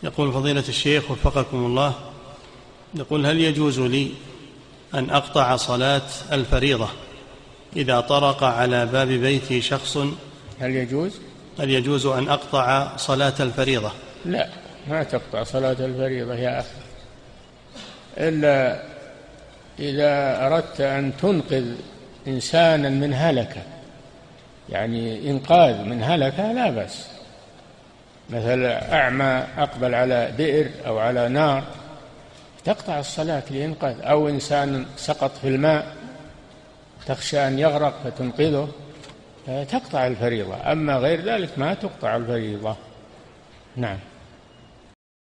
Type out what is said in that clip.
يقول فضيلة الشيخ وفقكم الله، يقول هل يجوز لي أن أقطع صلاة الفريضة إذا طرق على باب بيتي شخص؟ هل يجوز أن أقطع صلاة الفريضة؟ لا، ما تقطع صلاة الفريضة يا أخي، إلا إذا أردت أن تنقذ إنسانا من هلكة، يعني إنقاذ من هلكة لا بأس، مثلا أعمى أقبل على بئر أو على نار تقطع الصلاة لإنقاذ، أو إنسان سقط في الماء تخشى أن يغرق فتنقذه تقطع الفريضة، أما غير ذلك ما تقطع الفريضة. نعم.